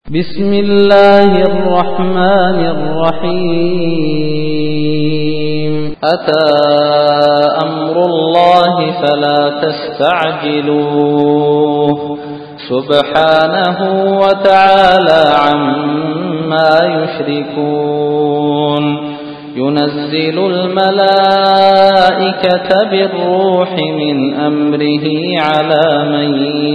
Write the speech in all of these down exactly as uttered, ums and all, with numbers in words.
بسم الله الرحمن الرحيم أتى أمر الله فلا تستعجلوه سبحانه وتعالى عما يشركون ينزل الملائكة بالروح من أمره على من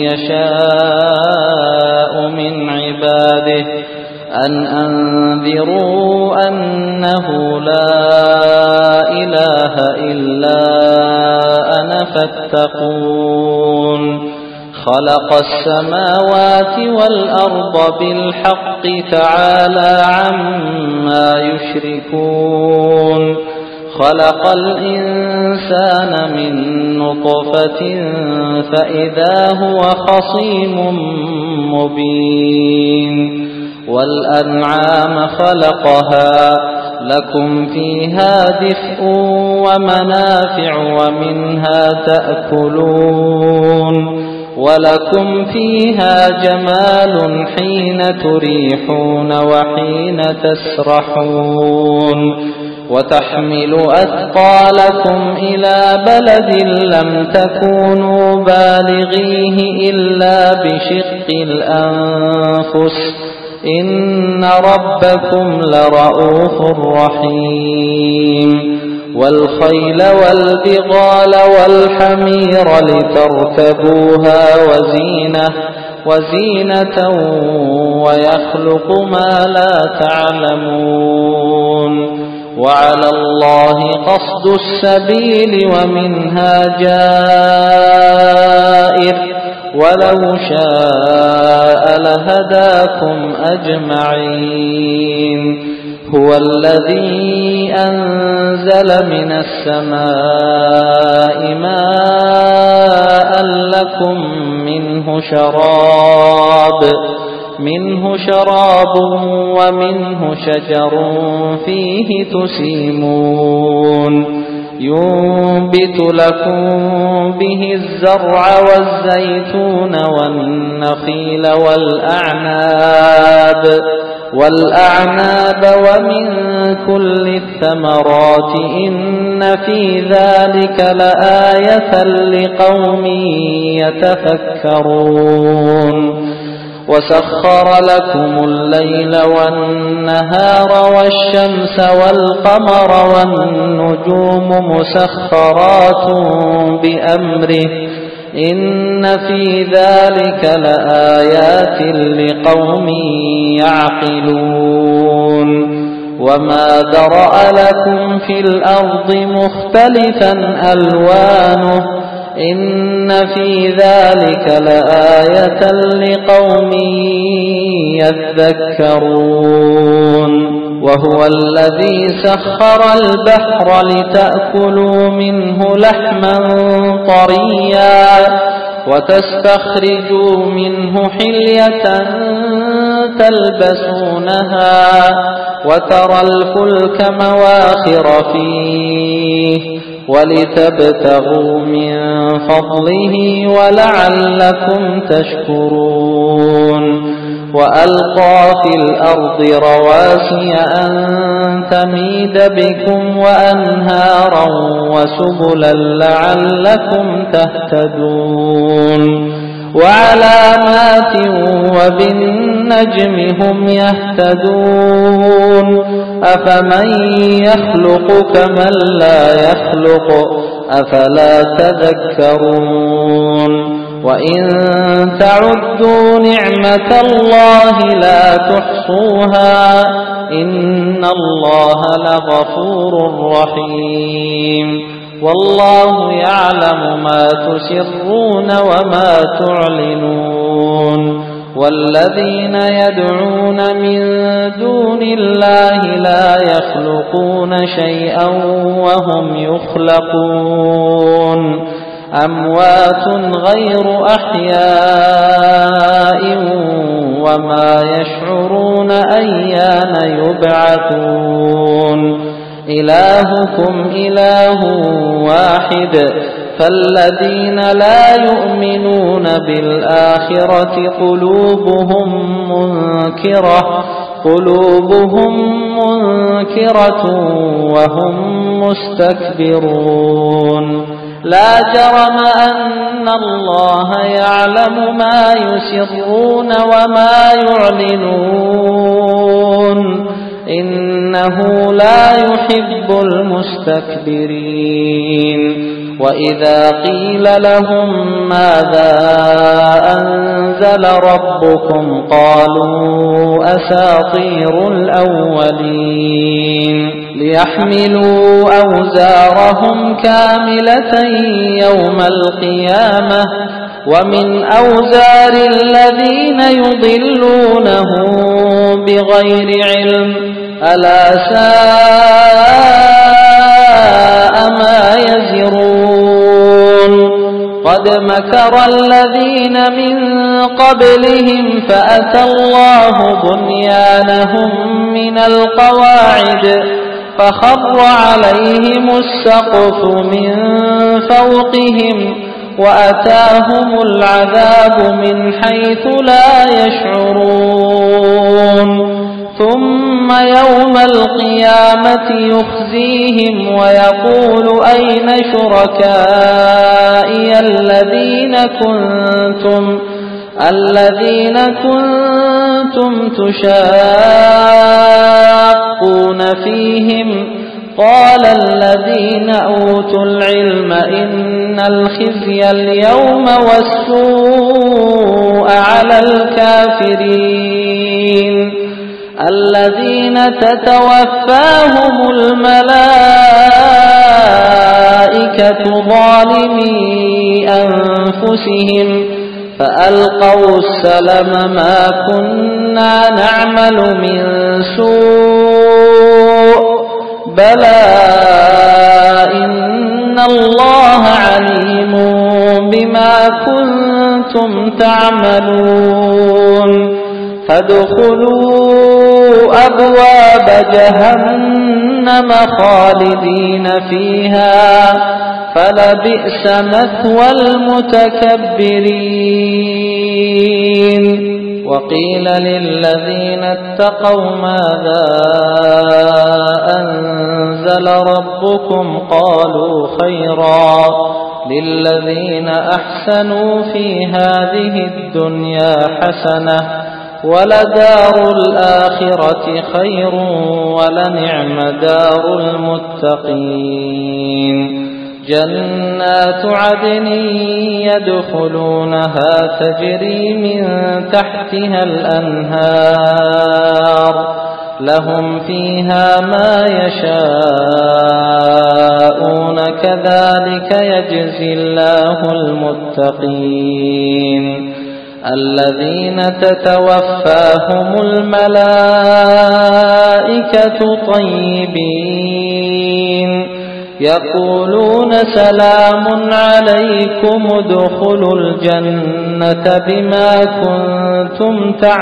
يشاء من عباده أن أنذروا أنه لا إله إلا أنا فاتقون خلق السماوات والأرض بالحق تعالى عما يشركون خلق الإنسان من نطفة فإذا هو خصيم مبين والأنعام خلقها لكم فيها دفء ومنافع ومنها تأكلون ولكم فيها جمال حين تريحون وحين تسرحون وتحمل أثقالكم إلى بلد لم تكونوا بالغيه إلا بشق الأنفس إن ربكم لرؤوف رحيم والخيل والبغال والحمير لتركبوها وزينة وزينة ويخلق ما لا تعلمون وعلى الله قصد السبيل ومنها جائر ولو شاء لهداكم أجمعين هو الذي أنزل من السماء ماء لكم منه شراب منه شراب ومنه شجر فيه تسيمون ينبت لكم به الزرع والزيتون والنخيل والأعناب والأعناب ومن كل الثمرات إن في ذلك لآية لقوم يتفكرون وسخر لكم الليل والنهار والشمس والقمر والنجوم مسخرات بأمره إن في ذلك لآيات لقوم يعقلون وما ذرأ لكم في الأرض مختلفا ألوانه إن في ذلك لآية لقوم يذكرون وهو الذي سخر البحر لتأكلوا منه لحما طريا وتستخرجوا منه حلية تلبسونها وترى الفلك مواخر فيه ولتبتغوا من فضله ولعلكم تشكرون وألقى في الأرض رواسي أن تميد بكم وأنهارا وسبلا لعلكم تهتدون وعلامات وبالنجم هم يهتدون أفمن يخلق كمن لا يخلق أفلا تذكرون وإن تعدوا نعمة الله لا تحصوها إن الله لغفور رحيم والله يعلم ما تسرون وما تعلنون والذين يدعون من دون الله لا يخلقون شيئا وهم يخلقون أموات غير أحياء وما يشعرون أيان يبعثون إلهكم إله واحد فالذين لا يؤمنون بالآخرة قلوبهم منكرة قلوبهم منكرة وهم مستكبرون لا جرم أن الله يعلم ما يسرون وما يعلنون إنه لا يحب المستكبرين وإذا قيل لهم ماذا أنزل ربكم قالوا أساطير الأولين ليحملوا أوزارهم كاملة يوم القيامة ومن أوزار الذين يضلونهم بغير علم ألا ساء ما يزرون قد مكر الذين من قبلهم فأتى الله بنيانهم من القواعد فخر عليهم السقف من فوقهم وأتاهم العذاب من حيث لا يشعرون ثم يوم القيامة يخزيهم ويقول أين شركائي الذين كنتم الذين كنتم تشاقون فيهم قال الذين أوتوا العلم إن الخزي اليوم والسوء على الكافرين الذين تتوفاهم الملائكة ظالمي أنفسهم فألقوا السلم ما كنا نعمل من سوء بلى إن الله عليم بما كنتم تعملون فادخلوا أبواب جهنم خالدين فيها فلبئس مثوى المتكبرين وقيل للذين اتقوا ماذا أنزل ربكم قالوا خيرا للذين أحسنوا في هذه الدنيا حسنة ولدار الآخرة خير ولنعم دار المتقين جنات عدن يدخلونها تجري من تحتها الأنهار لهم فيها ما يشاءون كذلك يجزي الله المتقين الذين تتوفاهم الملائكة طيبين يقولون سلام عليكم ادخلوا الجنة بما كنتم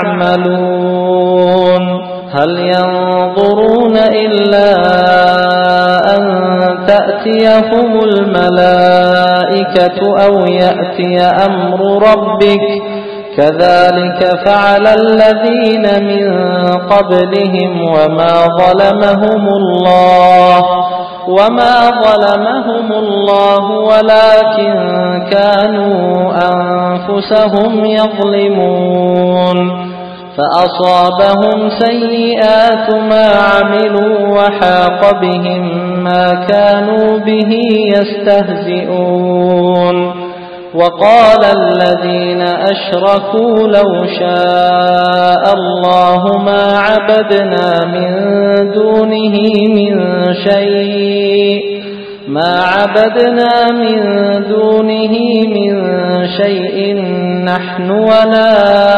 تعملون هل ينظرون إلا أن تأتيهم الملائكة أو يأتي أمر ربك كذلك فعل الذين من قبلهم وما ظلمهم الله وما ظلمهم الله ولكن كانوا أنفسهم يظلمون فأصابهم سيئات ما عملوا وحاق بهم ما كانوا به يستهزئون وقال الذين أشركوا لو شاء الله ما عبدنا من دونه من شيء ما عبدنا من دونه من شيء نحن ولا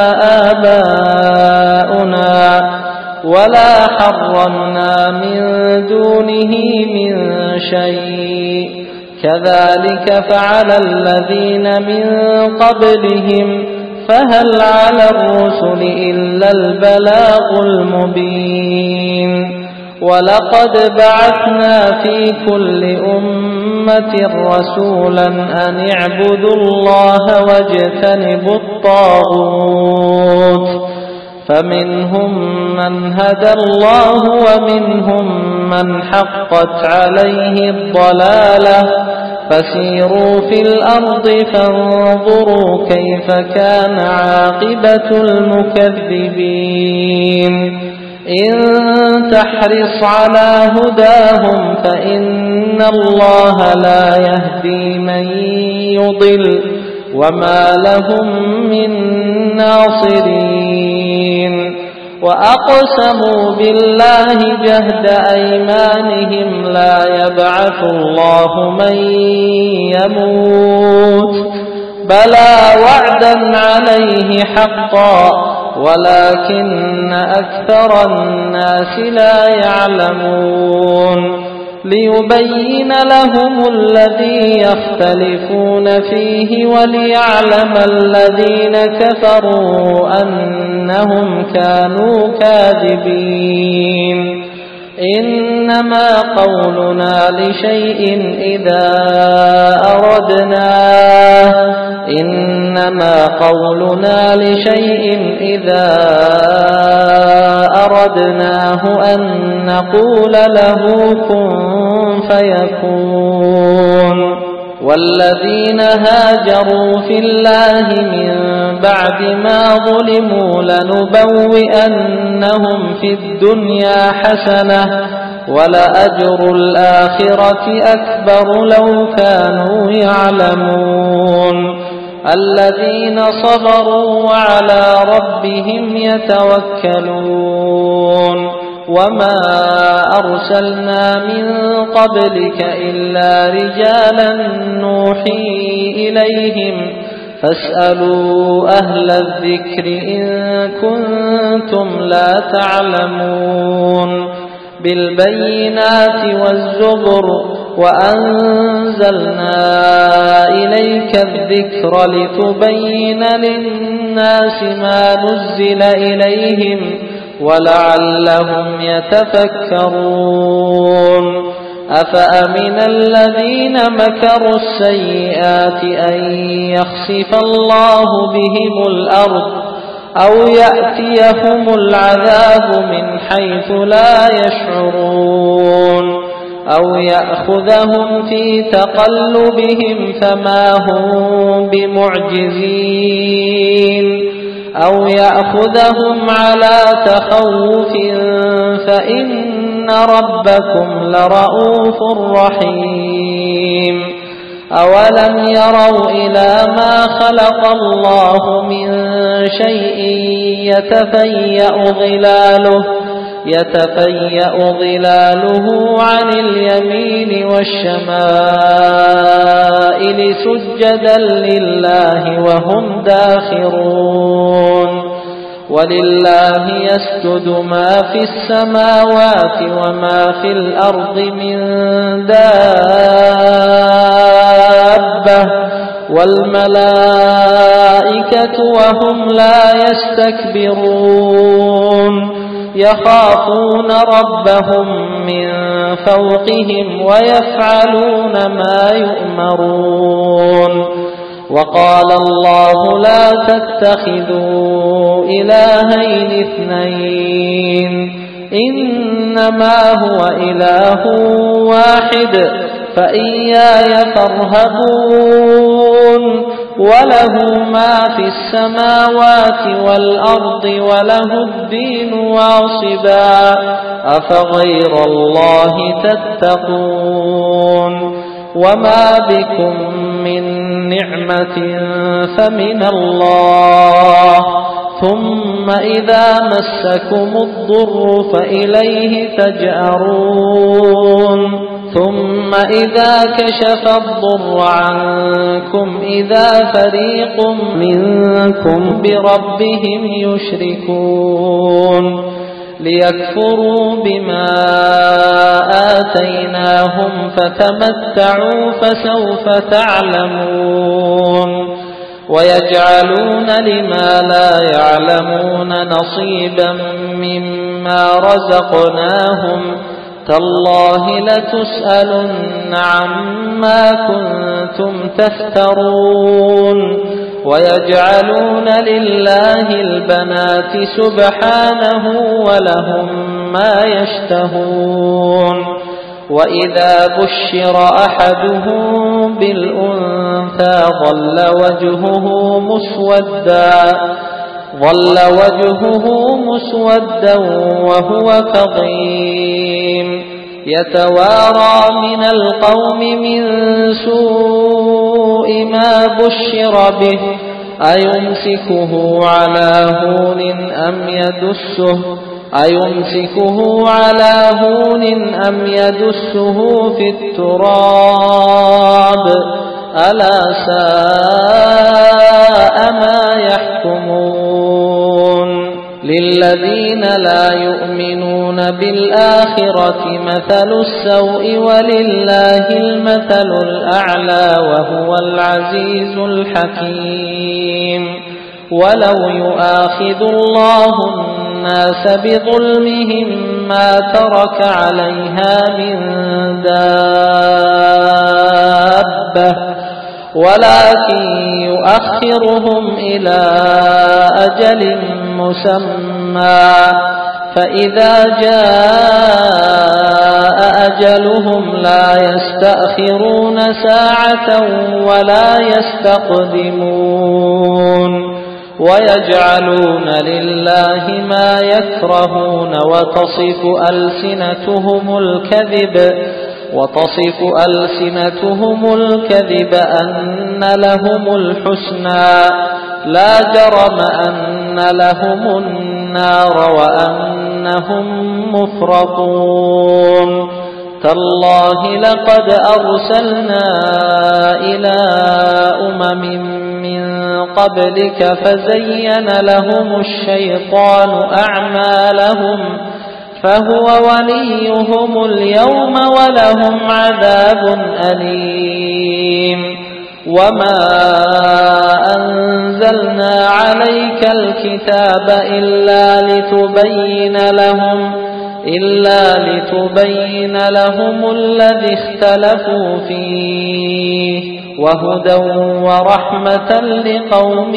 آباؤنا ولا حرمنا من دونه من شيء كذلك فعل الذين من قبلهم فهل على الرسل إلا البلاغ المبين ولقد بعثنا في كل أمة أمة رسولا أن اعبدوا الله واجتنبوا الطاغوت فمنهم من هدى الله ومنهم من حقت عليه الضلالة فسيروا في الأرض فانظروا كيف كان عاقبة المكذبين إن تحرص على هداهم فإن الله لا يهدي من يضل وما لهم من ناصرين وأقسموا بالله جهد أيمانهم لا يبعث الله من يموت بلى وعدا عليه حقا ولكن أكثر الناس لا يعلمون ليبين لهم الذي يختلفون فيه وليعلم الذين كفروا أنهم كانوا كاذبين إنما قولنا لشيء إذا أردناه إنما قولنا لشيء إذا أردناه أن نقول له كن فيكون والذين هاجروا في الله من بعد ما ظلموا لنبوئنهم في الدنيا حسنة ولأجر الآخرة أكبر لو كانوا يعلمون الذين صبروا وعلى ربهم يتوكلون وما أرسلنا من قبلك إلا رجالا نوحي إليهم فاسألوا أهل الذكر إن كنتم لا تعلمون بالبينات والزبر وأنزلنا إليك الذكر لتبين للناس ما نزل إليهم ولعلهم يتفكرون أفأمن الذين مكروا السيئات أن يخسف الله بهم الأرض أو يأتيهم العذاب من حيث لا يشعرون أو يأخذهم في تقلبهم فما هم بمعجزين أو يأخذهم على تخوف فإن ربكم لرؤوف رحيم أولم يروا إلى ما خلق الله من شيء يتفيأ ظلاله يتفيأ ظلاله عن اليمين والشمائل سجدا لله وهم داخرون ولله يسجد ما في السماوات وما في الأرض من دابة والملائكة وهم لا يستكبرون يخافون ربهم من فوقهم ويفعلون ما يؤمرون وقال الله لا تتخذوا إلهين اثنين إنما هو إله واحد فإياي فارهبون وله ما في السماوات والأرض وله الدين واصبا أفغير الله تتقون وما بكم من نعمة فمن الله ثم إذا مسكم الضر فإليه تجأرون ثم إذا كشف الضر عنكم إذا فريق منكم بربهم يشركون ليكفروا بما آتيناهم فتمتعوا فسوف تعلمون ويجعلون لما لا يعلمون نصيبا مما رزقناهم تالله لتسألن عما كنتم تفترون ويجعلون لله البنات سبحانه ولهم ما يشتهون وإذا بشر أحدهم بالأنثى ظل وجهه مسودا ظل وجهه مسودا وهو كظيم يتوارى من القوم من سوء ما بشر به أيمسكه على هون أم يدسه أيمسكه على هون أم يدسه في التراب ألا ساء ما يحكمون للذين لا يؤمنون بالآخرة مثل السوء ولله المثل الأعلى وهو العزيز الحكيم ولو يؤاخذ الله الناس بظلمهم ما ترك عليها من دابة ولكن يؤخرهم إلى أجل مسمى فإذا جاء أجلهم لا يستأخرون ساعة ولا يستقدمون ويجعلون لله ما يكرهون وتصف ألسنتهم الكذب وتصف ألسنتهم الكذب أن لهم الحسنى لا جرم أن لهم النار وأنهم مفرطون تالله لقد أرسلنا إلى أمم من قبلك فزين لهم الشيطان أعمالهم فهو وليهم اليوم ولهم عذاب أليم وما أنزلنا عليك الكتاب إلا لتبين لهم إلا لتبين لهم الذي اختلفوا فيه وهدى ورحمة لقوم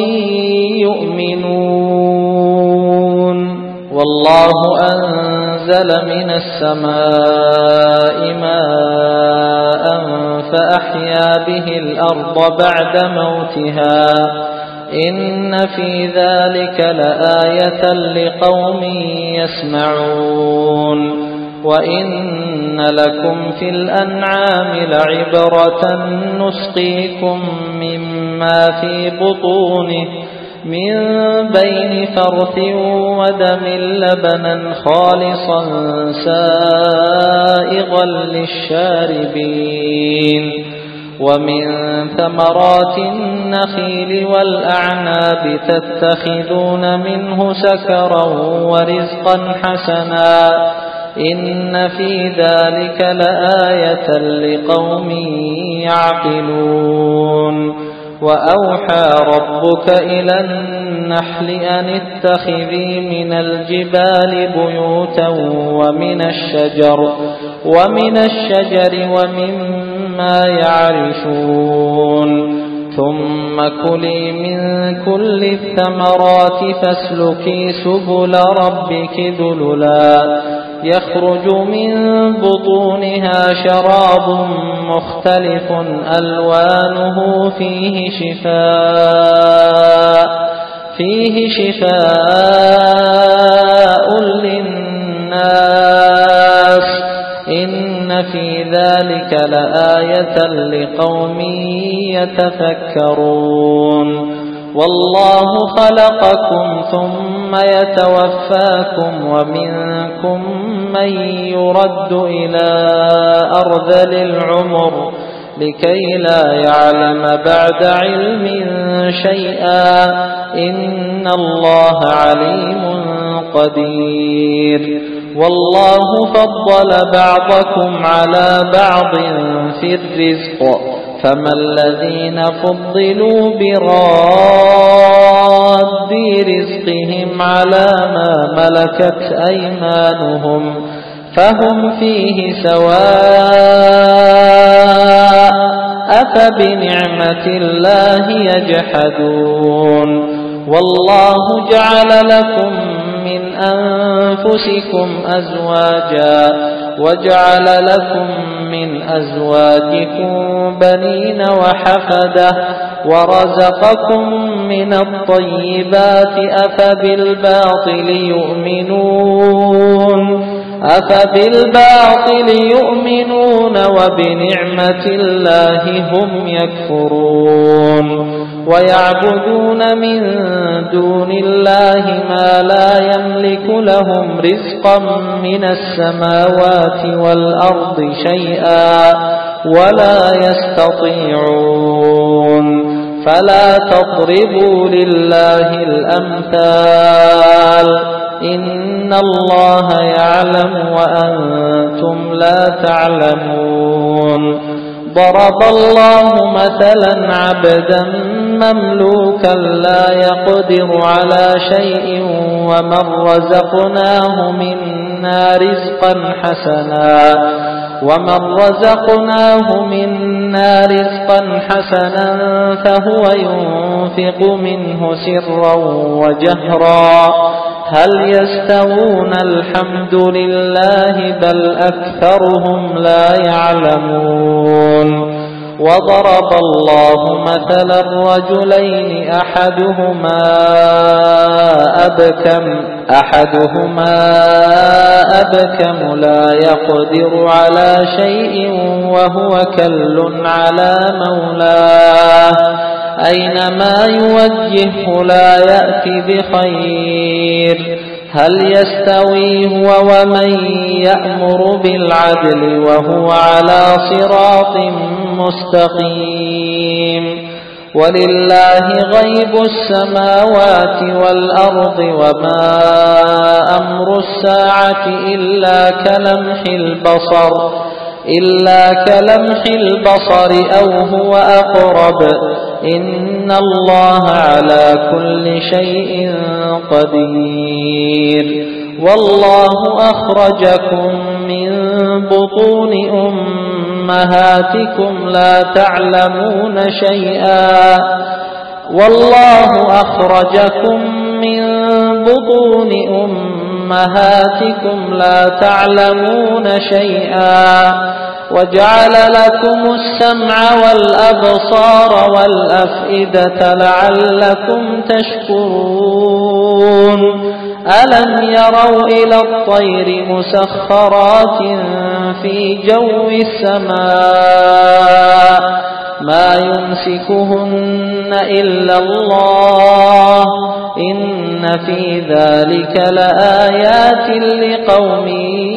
يؤمنون والله أنزل من السماء ماء فأحيا به الأرض بعد موتها إن في ذلك لآية لقوم يسمعون وإن لكم في الأنعام لعبرة نسقيكم مما في بطونه من بين فرث ودم لبنا خالصا سائغا للشاربين ومن ثمرات النخيل والأعناب تتخذون منه سكرا ورزقا حسنا إن في ذلك لآية لقوم يعقلون وأوحى ربك إلى النحل أن اتخذي من الجبال بيوتا ومن الشجر ومن الشجر ومما يعرشون ثم كلي من كل الثمرات فاسلكي سبل ربك ذللا يخرج من بطونها شراب مختلف ألوانه فيه شفاء فيه شفاء للناس إن في ذلك لآية لقوم يتفكرون والله خلقكم ثم يتوفاكم ومنكم من يرد إلى أرذل العمر لكي لا يعلم بعد علم شيئا إن الله عليم قدير والله فضل بعضكم على بعض في الرزق فما الذين فضلوا براد رزقهم على ما ملكت أيمانهم فهم فيه سواء أفبنعمة الله يجحدون والله جعل لكم من أنفسكم أزواجا وجعل لكم من أزواجكم بنين وحفدة ورزقكم من الطيبات أفبالباطل يؤمنون أفبالباطل يؤمنون وبنعمة الله هم يكفرون ويعبدون من دون الله ما لا يملك لهم رزقا من السماوات والأرض شيئا ولا يستطيعون فلا تضربوا لله الأمثال إن الله يعلم وأنتم لا تعلمون ضرب الله مثلا عبدا مملوكا لا يقدر على شيء ومن رزقناه منا رزقا حسنا ومن رزقناه منا رزقا حسنا فهو ينفق منه سرا وجهرا هل يستوون الحمد لله بل أكثرهم لا يعلمون وضرب الله مثلا رجلين أحدهما أبكم أحدهما أبكم لا يقدر على شيء وهو كل على مولاه أينما يوجهه لا يأتي بخير هل يستوي هو ومن يأمر بالعدل وهو على صراط مستقيم ولله غيب السماوات والأرض وما أمر الساعة إلا كلمح البصر إلا كلمح البصر أو هو أقرب إن الله على كل شيء قدير والله أخرجكم من بطون أمهاتكم لا تعلمون شيئا والله أخرجكم من بطون أمهاتكم لا تعلمون شيئا وجعل لكم السمع والأبصار والأفئدة لعلكم تشكرون ألم يروا إلى الطير مسخرات في جو السماء ما يمسكهن إلا الله إن في ذلك لآيات لقوم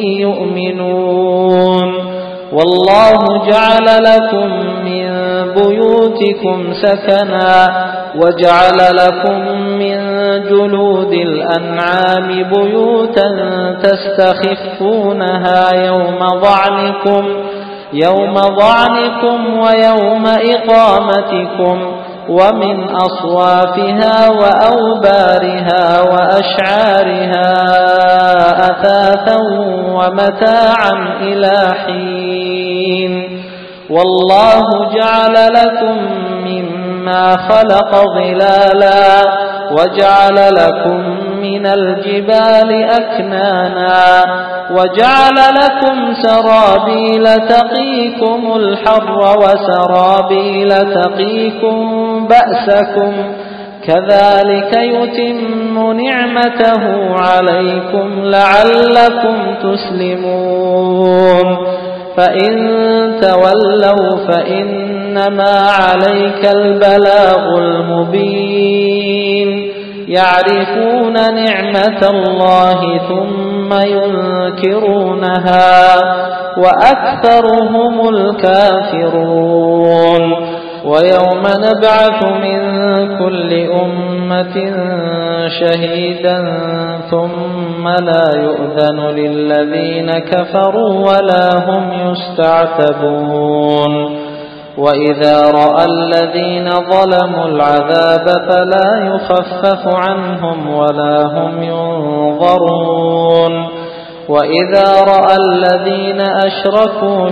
يؤمنون والله جعل لكم من بيوتكم سكنا وجعل لكم من جلود الأنعام بيوتا تستخفونها يوم ظعنكم يوم ظعنكم ويوم إقامتكم ومن أصوافها وأوبارها وأشعارها أثاثا ومتاعا إلى حين والله جعل لكم مما خلق ظلالا وجعل لكم من الجبال أكنانا وجعل لكم سرابيل تقيكم الحر وسرابيل تقيكم بأسكم كذلك يتم نعمته عليكم لعلكم تسلمون فإن تولوا فإنما عليك البلاغ المبين يعرفون نعمة الله ثم ينكرونها وأكثرهم الكافرون ويوم نبعث من كل أمة شهيدا ثم لا يؤذن للذين كفروا ولا هم يستعتبون وإذا رأى الذين ظلموا العذاب فلا يخفف عنهم ولا هم ينظرون وإذا رأى الذين أشركوا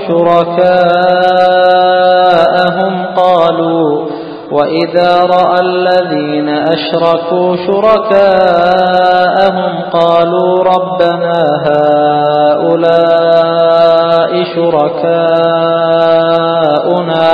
شركاءهم قالوا وإذا رأى الذين أشركوا شركاءهم قالوا ربنا هؤلاء شركاؤنا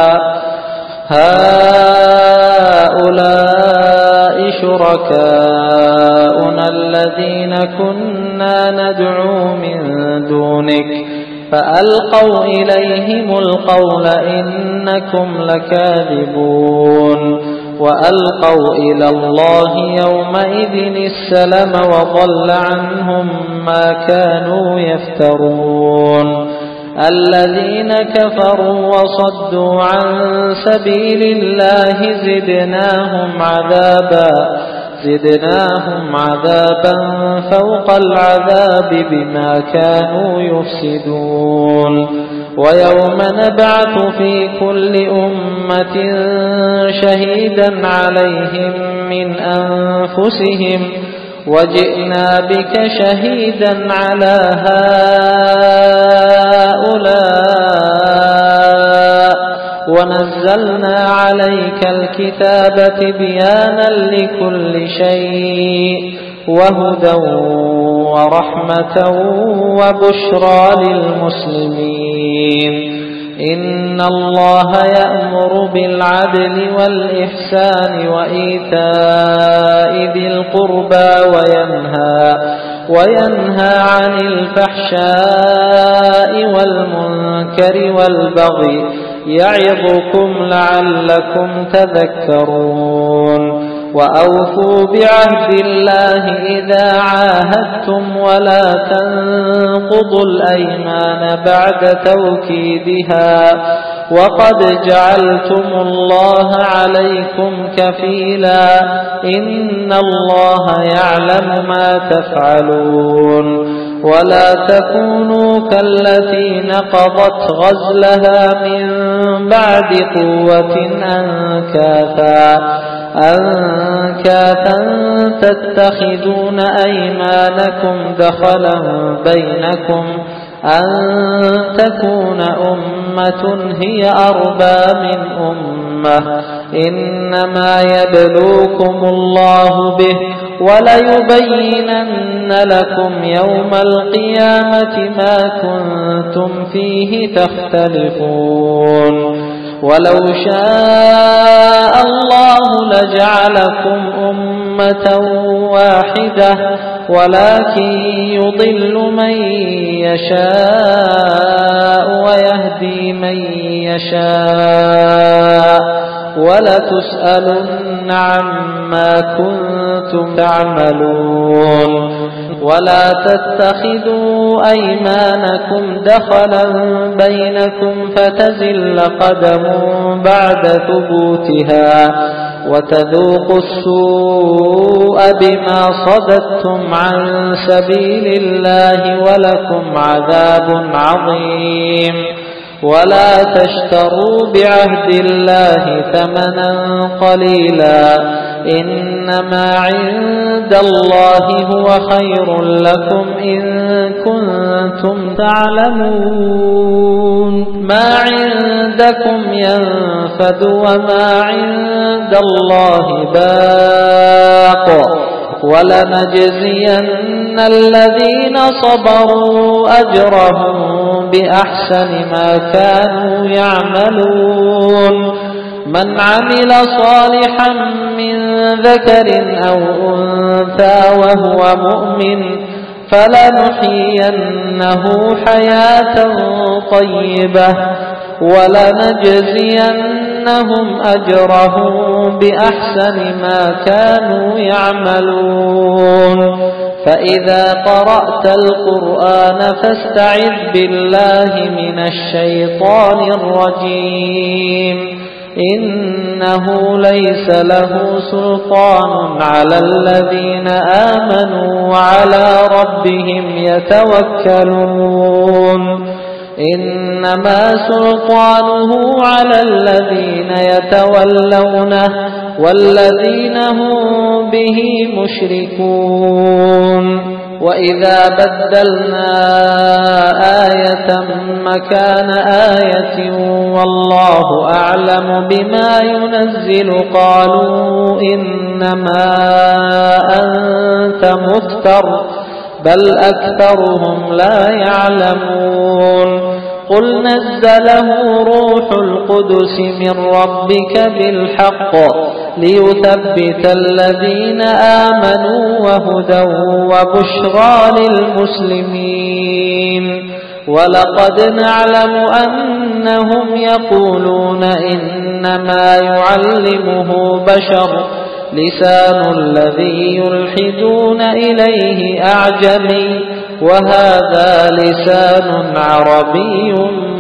هؤلاء شركاؤنا الذين كنا ندعو من دونك فألقوا إليهم القول إنكم لكاذبون وألقوا إلى الله يومئذ السلم وضل عنهم ما كانوا يفترون الذين كفروا وصدوا عن سبيل الله زدناهم عذابا زدناهم عذابا فوق العذاب بما كانوا يفسدون ويوم نبعث في كل أمة شهيدا عليهم من أنفسهم وجئنا بك شهيدا على هؤلاء ونزلنا عليك الكتاب تبيانا لكل شيء وهدى ورحمة وبشرى للمسلمين إن الله يأمر بالعدل والإحسان وإيتاء ذي القربى وينهى وينهى عن الفحشاء والمنكر والبغي يعظكم لعلكم تذكرون وأوفوا بعهد الله إذا عاهدتم ولا تنقضوا الأيمان بعد توكيدها وقد جعلتم الله عليكم كفيلا إن الله يعلم ما تفعلون ولا تكونوا كالتي نقضت غزلها من بعد قوة أنكاثا أنكاثا تتخذون أيمانكم دخلا بينكم أن تكون أمة هي أربى من أمة إنما يبلوكم الله به وليبينن لكم يوم القيامة ما كنتم فيه تختلفون ولو شاء الله لجعلكم أمة واحدة ولكن يضل من يشاء ويهدي من يشاء ولتسألن عما كنتم تعملون ولا تتخذوا أيمانكم دخلا بينكم فتزل قدم بعد ثبوتها وتذوقوا السوء بما صددتم عن سبيل الله ولكم عذاب عظيم ولا تشتروا بعهد الله ثمنا قليلا إنما عند الله هو خير لكم إن كنتم تعلمون ما عندكم ينفد وما عند الله باق ولنجزين الذين صبروا أجرهم بأحسن ما كانوا يعملون من عمل صالحا من ذكر أو أنثى وهو مؤمن فلنحيينه حياة طيبة ولنجزينهم أجرهم بأحسن ما كانوا يعملون فإذا قرأت القرآن فاستعذ بالله من الشيطان الرجيم إنه ليس له سلطان على الذين آمنوا وعلى ربهم يتوكلون إنما سلطانه على الذين يتولونه والذين هم به مشركون وإذا بدلنا آية مكان آية والله أعلم بما ينزل قالوا إنما أنت مفتر بل أكثرهم لا يعلمون قل نزله روح القدس من ربك بالحق ليثبت الذين آمنوا وهدى وبشرى للمسلمين ولقد نعلم أنهم يقولون إنما يعلمه بشر لسان الذي يلحدون إليه أعجمي وهذا لسان عربي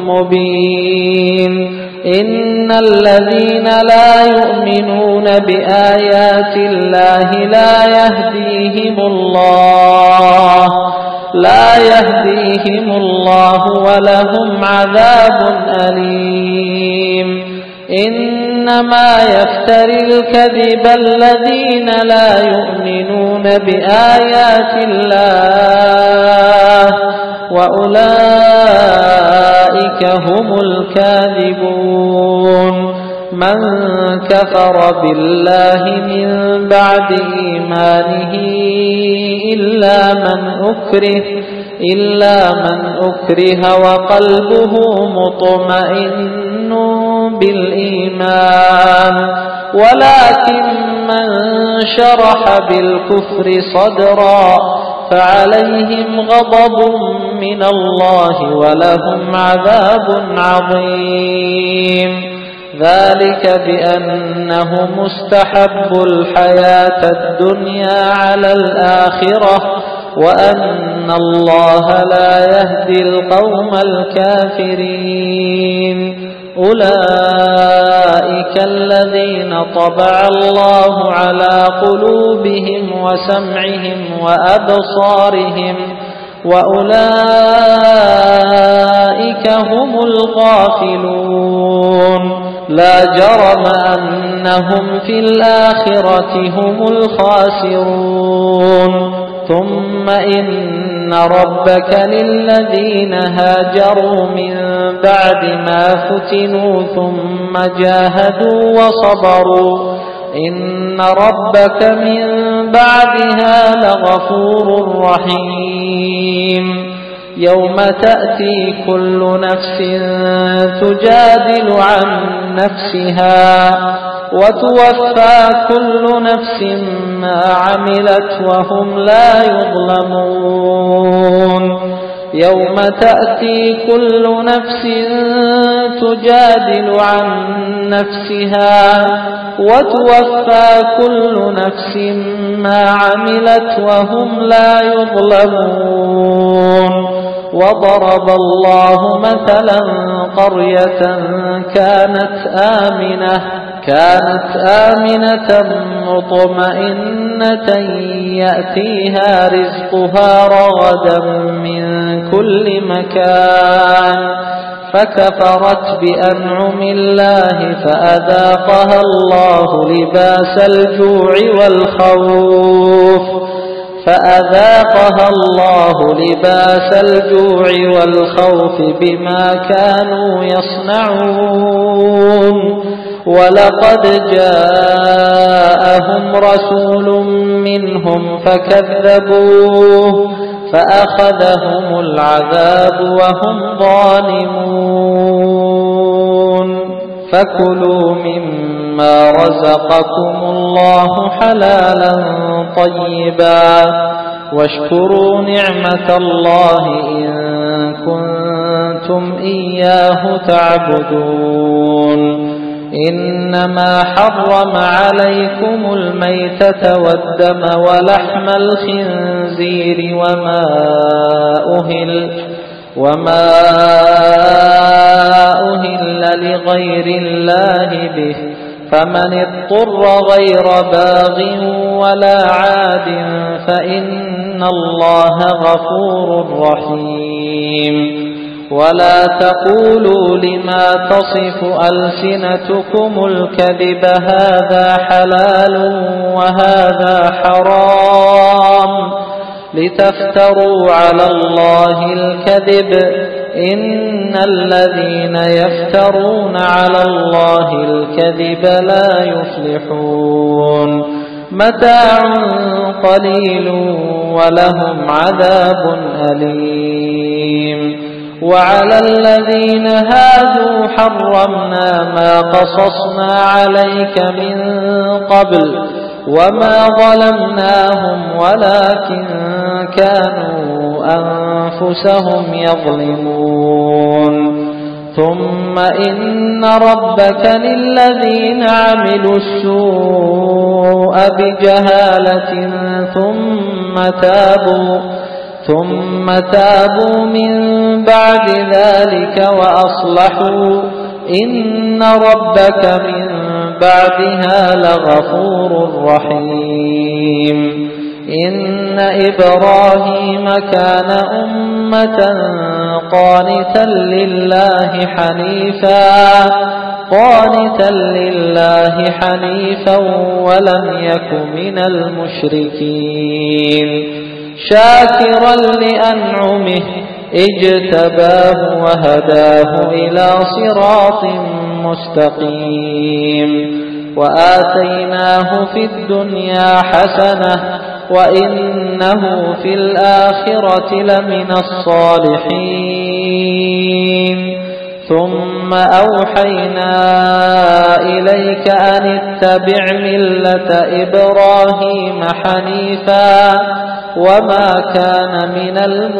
مبين إن الذين لا يؤمنون بآيات الله لا يهديهم الله لا يهديهم الله ولهم عذاب أليم إنما يفتري الكذب الذين لا يؤمنون بآيات الله وأولئك هم الكاذبون من كفر بالله من بعد إيمانه إلا من أكره إلا من أكره وقلبه مطمئن بالإيمان ولكن من شرح بالكفر صدرا فعليهم غضب من الله ولهم عذاب عظيم ذلك بأنهم استحبوا الحياة الدنيا على الآخرة وأن الله لا يهدي القوم الكافرين أولئك الذين طبع الله على قلوبهم وسمعهم وأبصارهم وأولئك هم الغافلون لا جرم أنهم في الآخرة هم الخاسرون ثم إن ربك للذين هاجروا من بعد ما فتنوا ثم جاهدوا وصبروا إن ربك من بعدها لغفور رحيم يوم تأتي كل نفس تجادل عن نفسها وتوفى كل نفس ما عملت وهم لا يظلمون يوم تأتي كل نفس تجادل عن نفسها وتوفى كل نفس ما عملت وهم لا يظلمون وضرب الله مثلا قرية كانت آمنة كانت آمنة مطمئنة يأتيها رزقها رغدا من كل مكان فكفرت بأنعم الله فأذاقها الله لباس الجوع والخوف فأذاقها الله لباس الجوع والخوف بما كانوا يصنعون ولقد جاءهم رسول منهم فكذبوه فأخذهم العذاب وهم ظالمون فكلوا مما رزقكم الله حلالا طيبا واشكروا نعمة الله إن كنتم إياه تعبدون إنما حرم عليكم الميتة والدم ولحم الخنزير وما أهل وما أهل لغير الله به فمن اضطر غير باغ ولا عاد فإن الله غفور رحيم ولا تقولوا لما تصف ألسنتكم الكذب هذا حلال وهذا حرام لتفتروا على الله الكذب إن الذين يفترون على الله الكذب لا يفلحون متاع قليل ولهم عذاب أليم وعلى الذين هادوا حرمنا ما قصصنا عليك من قبل وما ظلمناهم ولكن كانوا أنفسهم يظلمون ثم إن ربك للذين عملوا السوء بجهالة ثم تابوا ثم تابوا من بعد ذلك وأصلحوا إن ربك من بعدها لغفور رحيم إن إبراهيم كان أمة قانتا لله حنيفا قانتا لله حنيفا ولم يك من المشركين شاكرا لأنعمه اجتباه وهداه إلى صراط مستقيم وآتيناه في الدنيا حسنة وإنه في الآخرة لمن الصالحين ثم أوحينا إليك أن اتبع ملة إبراهيم حنيفا وما كان من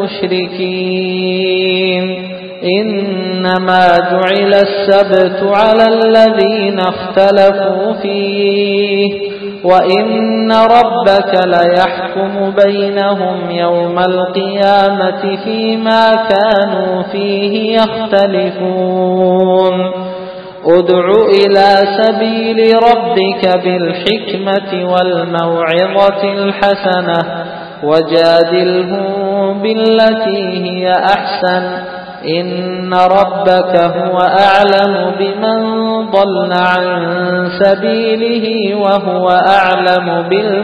المشركين إنما جعل السبت على الذين اختلفوا فيه وإن ربك ليحكم بينهم يوم القيامة فيما كانوا فيه يختلفون ادع إلى سبيل ربك بالحكمة والموعظة الحسنة وجادلهم بالتي هي أحسن إن ربك هو أعلم بمن ضل عن سبيله وهو أعلم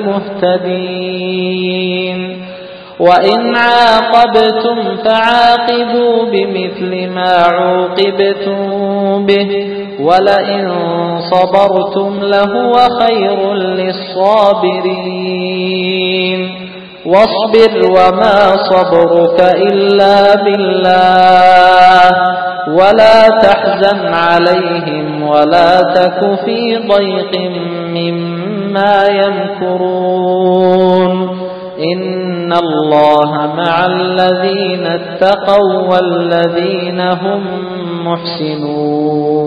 بالمهتدين وإن عاقبتم فعاقبوا بمثل ما عوقبتم به ولئن صبرتم لهو خير للصابرين واصبر وما صبرك إلا بالله ولا تحزن عليهم ولا تك في ضيق مما يمكرون إن الله مع الذين اتقوا والذين هم محسنون